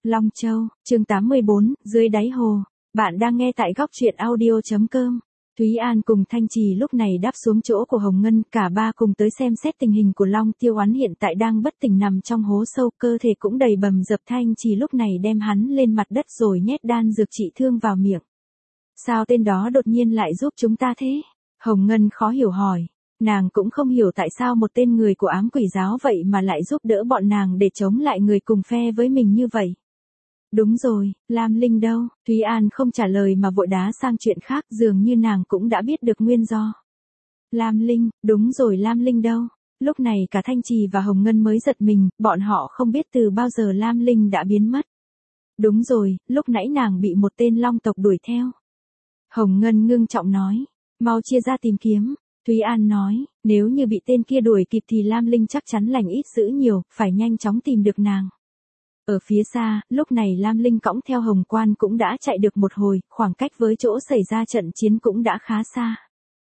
Long Châu, chương 84, dưới đáy hồ. Bạn đang nghe tại góc truyện audio.com. Thúy An cùng Thanh Trì lúc này đáp xuống chỗ của Hồng Ngân, cả ba cùng tới xem xét tình hình của Long Tiêu Oán hiện tại đang bất tỉnh nằm trong hố sâu, cơ thể cũng đầy bầm dập. Thanh Trì lúc này đem hắn lên mặt đất rồi nhét đan dược trị thương vào miệng. Sao tên đó đột nhiên lại giúp chúng ta thế? Hồng Ngân khó hiểu hỏi. Nàng cũng không hiểu tại sao một tên người của ám quỷ giáo vậy mà lại giúp đỡ bọn nàng để chống lại người cùng phe với mình như vậy. Đúng rồi, Lam Linh đâu? Thúy An không trả lời mà vội đá sang chuyện khác, dường như nàng cũng đã biết được nguyên do. Lam Linh, đúng rồi, Lam Linh đâu? Lúc này cả Thanh Trì và Hồng Ngân mới giật mình, bọn họ không biết từ bao giờ Lam Linh đã biến mất. Đúng rồi, lúc nãy nàng bị một tên long tộc đuổi theo. Hồng Ngân ngưng trọng nói, mau chia ra tìm kiếm. Thúy An nói, nếu như bị tên kia đuổi kịp thì Lam Linh chắc chắn lành ít dữ nhiều, phải nhanh chóng tìm được nàng. Ở phía xa, lúc này Lam Linh cõng theo Hồng Quan cũng đã chạy được một hồi, khoảng cách với chỗ xảy ra trận chiến cũng đã khá xa.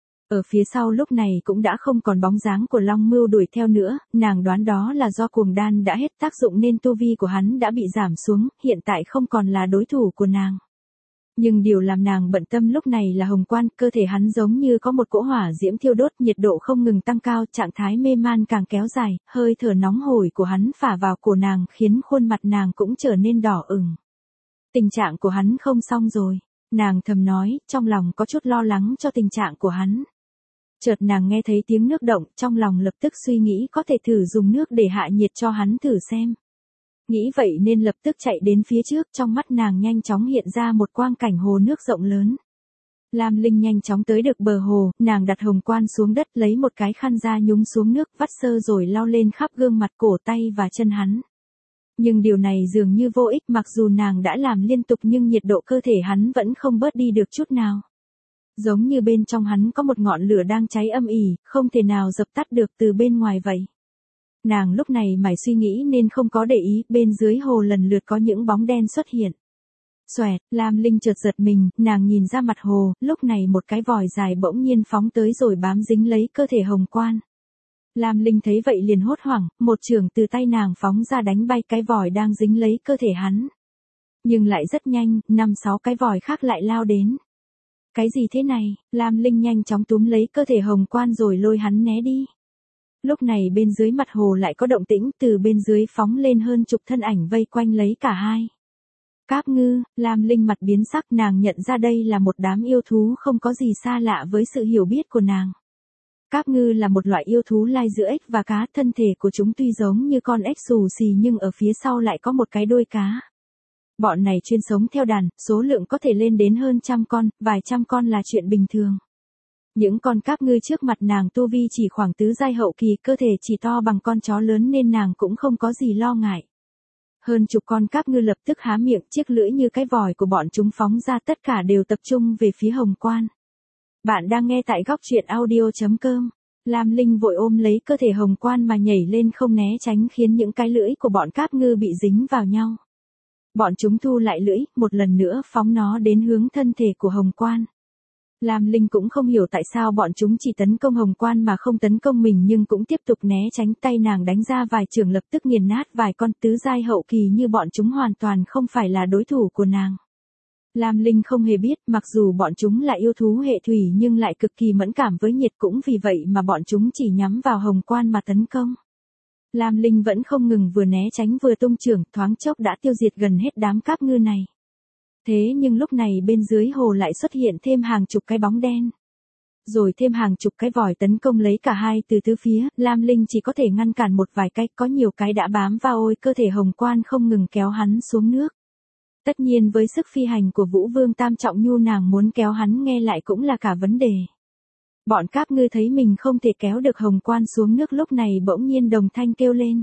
Ở phía sau lúc này cũng đã không còn bóng dáng của Long Mưu đuổi theo nữa, nàng đoán đó là do cuồng đan đã hết tác dụng nên tu vi của hắn đã bị giảm xuống, hiện tại không còn là đối thủ của nàng. Nhưng điều làm nàng bận tâm lúc này là Hồng Quan, cơ thể hắn giống như có một cỗ hỏa diễm thiêu đốt, nhiệt độ không ngừng tăng cao, trạng thái mê man càng kéo dài, hơi thở nóng hổi của hắn phả vào cổ nàng khiến khuôn mặt nàng cũng trở nên đỏ ửng. Tình trạng của hắn không xong rồi, nàng thầm nói, trong lòng có chút lo lắng cho tình trạng của hắn. Chợt nàng nghe thấy tiếng nước động, trong lòng lập tức suy nghĩ có thể thử dùng nước để hạ nhiệt cho hắn thử xem. Nghĩ vậy nên lập tức chạy đến phía trước, trong mắt nàng nhanh chóng hiện ra một quang cảnh hồ nước rộng lớn. Lam Linh nhanh chóng tới được bờ hồ, nàng đặt Hồng Quan xuống đất, lấy một cái khăn ra nhúng xuống nước, vắt sơ rồi lau lên khắp gương mặt, cổ tay và chân hắn. Nhưng điều này dường như vô ích, mặc dù nàng đã làm liên tục nhưng nhiệt độ cơ thể hắn vẫn không bớt đi được chút nào. Giống như bên trong hắn có một ngọn lửa đang cháy âm ỉ, không thể nào dập tắt được từ bên ngoài vậy. Nàng lúc này mải suy nghĩ nên không có để ý, bên dưới hồ lần lượt có những bóng đen xuất hiện. Xoẹt, Lam Linh chợt giật mình, nàng nhìn ra mặt hồ, lúc này một cái vòi dài bỗng nhiên phóng tới rồi bám dính lấy cơ thể Hồng Quan. Lam Linh thấy vậy liền hốt hoảng, một chưởng từ tay nàng phóng ra đánh bay cái vòi đang dính lấy cơ thể hắn. Nhưng lại rất nhanh, 5-6 cái vòi khác lại lao đến. Cái gì thế này? Lam Linh nhanh chóng túm lấy cơ thể Hồng Quan rồi lôi hắn né đi. Lúc này bên dưới mặt hồ lại có động tĩnh, từ bên dưới phóng lên hơn chục thân ảnh vây quanh lấy cả hai. Cáp ngư, Lam Linh mặt biến sắc, nàng nhận ra đây là một đám yêu thú không có gì xa lạ với sự hiểu biết của nàng. Cáp ngư là một loại yêu thú lai giữa ếch và cá, thân thể của chúng tuy giống như con ếch xù xì nhưng ở phía sau lại có một cái đuôi cá. Bọn này chuyên sống theo đàn, số lượng có thể lên đến hơn 100 con, vài trăm con là chuyện bình thường. Những con cáp ngư trước mặt nàng tu vi chỉ khoảng tứ giai hậu kỳ, cơ thể chỉ to bằng con chó lớn nên nàng cũng không có gì lo ngại. Hơn chục con cáp ngư lập tức há miệng, chiếc lưỡi như cái vòi của bọn chúng phóng ra, tất cả đều tập trung về phía Hồng Quan. Bạn đang nghe tại góc truyện audio.com. Lam Linh vội ôm lấy cơ thể Hồng Quan mà nhảy lên không né tránh, khiến những cái lưỡi của bọn cáp ngư bị dính vào nhau. Bọn chúng thu lại lưỡi, một lần nữa phóng nó đến hướng thân thể của Hồng Quan. Lam Linh cũng không hiểu tại sao bọn chúng chỉ tấn công Hồng Quan mà không tấn công mình, nhưng cũng tiếp tục né tránh, tay nàng đánh ra vài chưởng lập tức nghiền nát vài con tứ giai hậu kỳ như bọn chúng hoàn toàn không phải là đối thủ của nàng. Lam Linh không hề biết, mặc dù bọn chúng là yêu thú hệ thủy nhưng lại cực kỳ mẫn cảm với nhiệt, cũng vì vậy mà bọn chúng chỉ nhắm vào Hồng Quan mà tấn công. Lam Linh vẫn không ngừng vừa né tránh vừa tung chưởng, thoáng chốc đã tiêu diệt gần hết đám cáp ngư này. Thế nhưng lúc này bên dưới hồ lại xuất hiện thêm hàng chục cái bóng đen. Rồi thêm hàng chục cái vòi tấn công lấy cả hai từ tứ phía, Lam Linh chỉ có thể ngăn cản một vài cái, có nhiều cái đã bám vào ôi cơ thể Hồng Quan không ngừng kéo hắn xuống nước. Tất nhiên với sức phi hành của Vũ Vương Tam Trọng Nhu, nàng muốn kéo hắn nghe lại cũng là cả vấn đề. Bọn cáp ngư thấy mình không thể kéo được Hồng Quan xuống nước, lúc này bỗng nhiên đồng thanh kêu lên.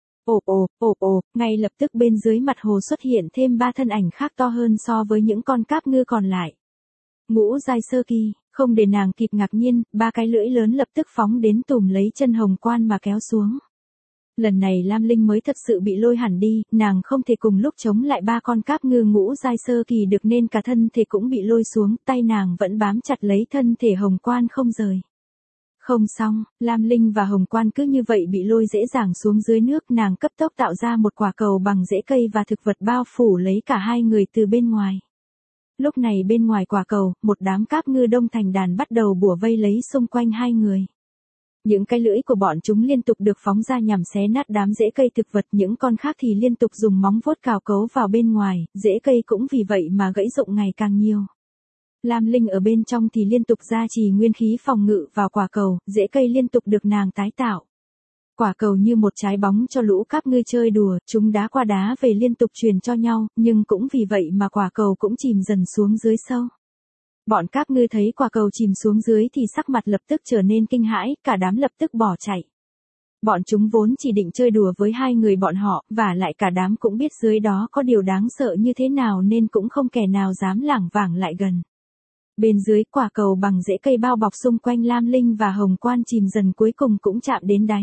Ồ, ngay lập tức bên dưới mặt hồ xuất hiện thêm 3 thân ảnh khác to hơn so với những con cáp ngư còn lại. Ngũ giai sơ kỳ, không để nàng kịp ngạc nhiên, 3 cái lưỡi lớn lập tức phóng đến tùm lấy chân Hồng Quan mà kéo xuống. Lần này Lam Linh mới thật sự bị lôi hẳn đi, nàng không thể cùng lúc chống lại 3 con cáp ngư ngũ giai sơ kỳ được nên cả thân thể cũng bị lôi xuống, tay nàng vẫn bám chặt lấy thân thể Hồng Quan không rời. Không xong, Lam Linh và Hồng Quan cứ như vậy bị lôi dễ dàng xuống dưới nước, nàng cấp tốc tạo ra một quả cầu bằng rễ cây và thực vật bao phủ lấy cả hai người từ bên ngoài. Lúc này bên ngoài quả cầu, một đám cáp ngư đông thành đàn bắt đầu bủa vây lấy xung quanh hai người. Những cái lưỡi của bọn chúng liên tục được phóng ra nhằm xé nát đám rễ cây thực vật, những con khác thì liên tục dùng móng vuốt cào cấu vào bên ngoài, rễ cây cũng vì vậy mà gãy rụng ngày càng nhiều. Lam Linh ở bên trong thì liên tục gia trì nguyên khí phòng ngự vào quả cầu, rễ cây liên tục được nàng tái tạo. Quả cầu như một trái bóng cho lũ cáp ngư chơi đùa, chúng đá qua đá về liên tục truyền cho nhau, nhưng cũng vì vậy mà quả cầu cũng chìm dần xuống dưới sâu. Bọn cáp ngư thấy quả cầu chìm xuống dưới thì sắc mặt lập tức trở nên kinh hãi, cả đám lập tức bỏ chạy. Bọn chúng vốn chỉ định chơi đùa với hai người bọn họ, và lại cả đám cũng biết dưới đó có điều đáng sợ như thế nào nên cũng không kẻ nào dám lảng vảng lại gần. Bên dưới quả cầu bằng rễ cây bao bọc xung quanh Lam Linh và Hồng Quan chìm dần cuối cùng cũng chạm đến đáy.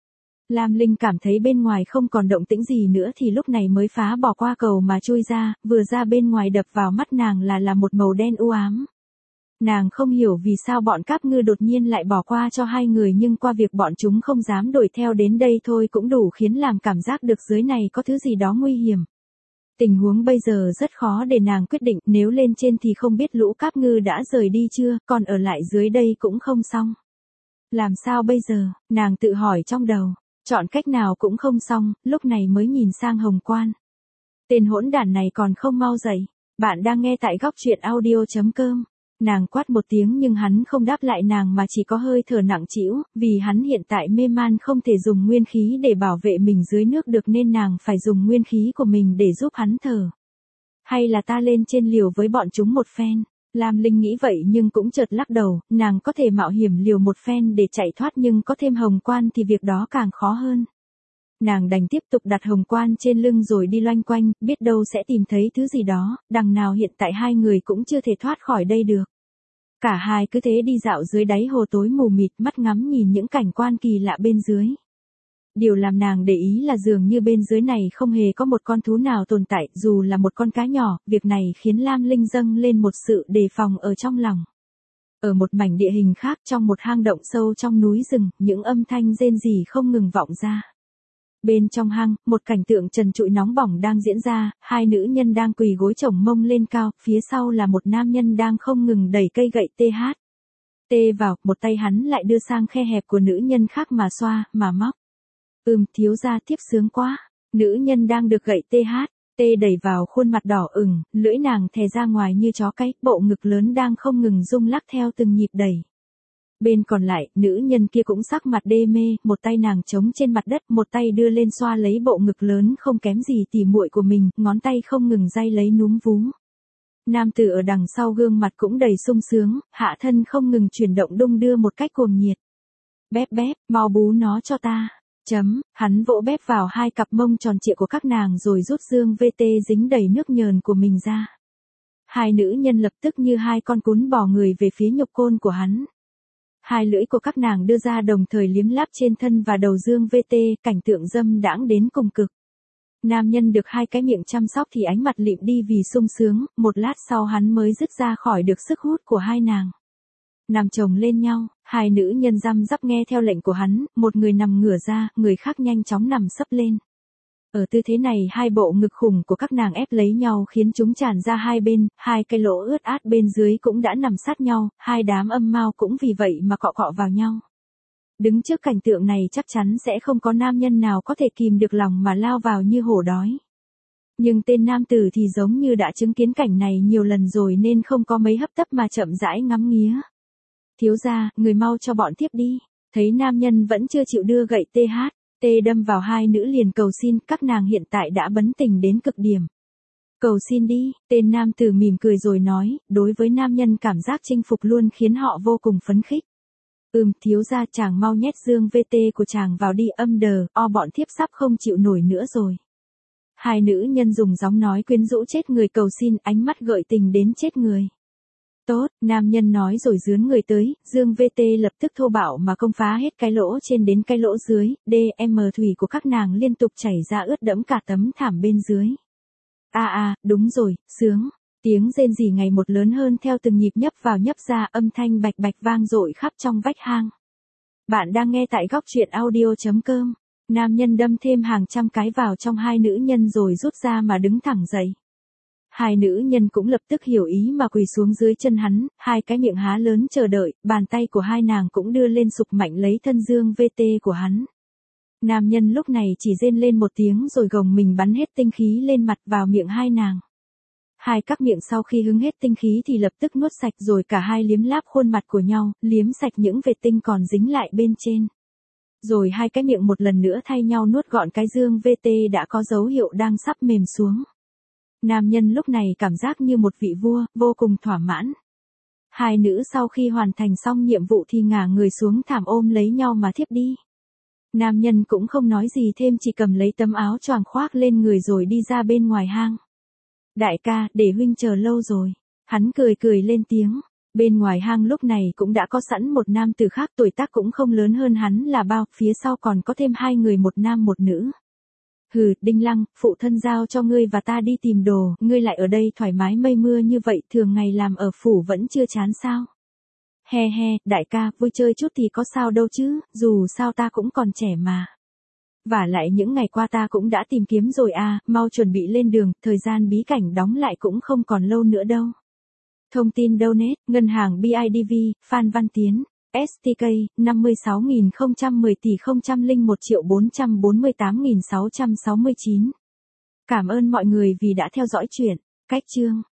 Lam Linh cảm thấy bên ngoài không còn động tĩnh gì nữa thì lúc này mới phá bỏ qua cầu mà chui ra, vừa ra bên ngoài đập vào mắt nàng là một màu đen u ám. Nàng không hiểu vì sao bọn cáp ngư đột nhiên lại bỏ qua cho hai người, nhưng qua việc bọn chúng không dám đuổi theo đến đây thôi cũng đủ khiến làm cảm giác được dưới này có thứ gì đó nguy hiểm. Tình huống bây giờ rất khó để nàng quyết định, nếu lên trên thì không biết lũ cáp ngư đã rời đi chưa, còn ở lại dưới đây cũng không xong. Làm sao bây giờ, nàng tự hỏi trong đầu, chọn cách nào cũng không xong, lúc này mới nhìn sang Hồng Quan. Tên hỗn đản này còn không mau dậy, bạn đang nghe tại góc truyện audio.com. Nàng quát một tiếng nhưng hắn không đáp lại nàng mà chỉ có hơi thở nặng trĩu, vì hắn hiện tại mê man không thể dùng nguyên khí để bảo vệ mình dưới nước được nên nàng phải dùng nguyên khí của mình để giúp hắn thở. Hay là ta lên trên liều với bọn chúng một phen? Lam Linh nghĩ vậy nhưng cũng chợt lắc đầu, nàng có thể mạo hiểm liều một phen để chạy thoát nhưng có thêm Hồng Quan thì việc đó càng khó hơn. Nàng đành tiếp tục đặt Hồng Quan trên lưng rồi đi loanh quanh, biết đâu sẽ tìm thấy thứ gì đó, đằng nào hiện tại hai người cũng chưa thể thoát khỏi đây được. Cả hai cứ thế đi dạo dưới đáy hồ tối mù mịt, mắt ngắm nhìn những cảnh quan kỳ lạ bên dưới. Điều làm nàng để ý là dường như bên dưới này không hề có một con thú nào tồn tại, dù là một con cá nhỏ, việc này khiến Lam Linh dâng lên một sự đề phòng ở trong lòng. Ở một mảnh địa hình khác trong một hang động sâu trong núi rừng, những âm thanh rên rỉ không ngừng vọng ra. Bên trong hang, một cảnh tượng trần trụi nóng bỏng đang diễn ra, hai nữ nhân đang quỳ gối chổng mông lên cao, phía sau là một nam nhân đang không ngừng đẩy cây gậy TH. Tê vào, một tay hắn lại đưa sang khe hẹp của nữ nhân khác mà xoa, mà móc. Thiếu gia tiếp sướng quá. Nữ nhân đang được gậy TH, tê đẩy vào khuôn mặt đỏ ửng, lưỡi nàng thè ra ngoài như chó cái, bộ ngực lớn đang không ngừng rung lắc theo từng nhịp đẩy. Bên còn lại, nữ nhân kia cũng sắc mặt đê mê, một tay nàng chống trên mặt đất, một tay đưa lên xoa lấy bộ ngực lớn không kém gì tỉ muội của mình, ngón tay không ngừng day lấy núm vú. Nam tử ở đằng sau gương mặt cũng đầy sung sướng, hạ thân không ngừng chuyển động đung đưa một cách cuồng nhiệt. Bép bép, mau bú nó cho ta. Hắn vỗ bép vào hai cặp mông tròn trịa của các nàng rồi rút dương VT dính đầy nước nhờn của mình ra. Hai nữ nhân lập tức như hai con cún bò người về phía nhục côn của hắn. Hai lưỡi của các nàng đưa ra đồng thời liếm láp trên thân và đầu dương VT, cảnh tượng dâm đãng đến cùng cực. Nam nhân được hai cái miệng chăm sóc thì ánh mặt lịm đi vì sung sướng, một lát sau hắn mới dứt ra khỏi được sức hút của hai nàng. Nằm chồng lên nhau, hai nữ nhân răm rắp nghe theo lệnh của hắn, một người nằm ngửa ra, người khác nhanh chóng nằm sấp lên. Ở tư thế này hai bộ ngực khủng của các nàng ép lấy nhau khiến chúng tràn ra hai bên, hai cái lỗ ướt át bên dưới cũng đã nằm sát nhau, hai đám âm mao cũng vì vậy mà cọ cọ vào nhau. Đứng trước cảnh tượng này chắc chắn sẽ không có nam nhân nào có thể kìm được lòng mà lao vào như hổ đói. Nhưng tên nam tử thì giống như đã chứng kiến cảnh này nhiều lần rồi nên không có mấy hấp tấp mà chậm rãi ngắm nghía. Thiếu gia, người mau cho bọn tiếp đi. Thấy nam nhân vẫn chưa chịu đưa gậy TH, đâm vào hai nữ liền cầu xin, các nàng hiện tại đã bấn tình đến cực điểm. Cầu xin đi, tên nam tử mỉm cười rồi nói, đối với nam nhân cảm giác chinh phục luôn khiến họ vô cùng phấn khích. Thiếu gia chàng mau nhét dương VT của chàng vào đi, bọn thiếp sắp không chịu nổi nữa rồi. Hai nữ nhân dùng giọng nói quyến rũ chết người cầu xin, ánh mắt gợi tình đến chết người. Tốt, nam nhân nói rồi dướn người tới, dương VT lập tức thô bạo mà công phá hết cái lỗ trên đến cái lỗ dưới, thủy của các nàng liên tục chảy ra ướt đẫm cả tấm thảm bên dưới. Đúng rồi, sướng. Tiếng rên rỉ ngày một lớn hơn theo từng nhịp nhấp vào nhấp ra, âm thanh bạch bạch vang dội khắp trong vách hang. Bạn đang nghe tại góc truyện audio.com. Nam nhân đâm thêm hàng trăm cái vào trong hai nữ nhân rồi rút ra mà đứng thẳng dậy. Hai nữ nhân cũng lập tức hiểu ý mà quỳ xuống dưới chân hắn, hai cái miệng há lớn chờ đợi, bàn tay của hai nàng cũng đưa lên sục mạnh lấy thân dương VT của hắn. Nam nhân lúc này chỉ rên lên một tiếng rồi gồng mình bắn hết tinh khí lên mặt vào miệng hai nàng. Hai các miệng sau khi hứng hết tinh khí thì lập tức nuốt sạch rồi cả hai liếm láp khuôn mặt của nhau, liếm sạch những vệt tinh còn dính lại bên trên. Rồi hai cái miệng một lần nữa thay nhau nuốt gọn cái dương VT đã có dấu hiệu đang sắp mềm xuống. Nam nhân lúc này cảm giác như một vị vua, vô cùng thỏa mãn. Hai nữ sau khi hoàn thành xong nhiệm vụ thì ngả người xuống thảm ôm lấy nhau mà thiếp đi. Nam nhân cũng không nói gì thêm, chỉ cầm lấy tấm áo choàng khoác lên người rồi đi ra bên ngoài hang. Đại ca, để huynh chờ lâu rồi. Hắn cười cười lên tiếng. Bên ngoài hang lúc này cũng đã có sẵn một nam tử khác, tuổi tác cũng không lớn hơn hắn là bao, phía sau còn có thêm hai người, một nam một nữ. Hừ, Đinh Lăng, phụ thân giao cho ngươi và ta đi tìm đồ, ngươi lại ở đây thoải mái mây mưa như vậy, thường ngày làm ở phủ vẫn chưa chán sao? He he, đại ca, vui chơi chút thì có sao đâu chứ, dù sao ta cũng còn trẻ mà. Vả lại những ngày qua ta cũng đã tìm kiếm rồi à, mau chuẩn bị lên đường, thời gian bí cảnh đóng lại cũng không còn lâu nữa đâu. Thông tin donate, ngân hàng BIDV, Phan Văn Tiến, STK, 56.010 tỷ 001.448.669. Cảm ơn mọi người vì đã theo dõi chuyện. Cách chương.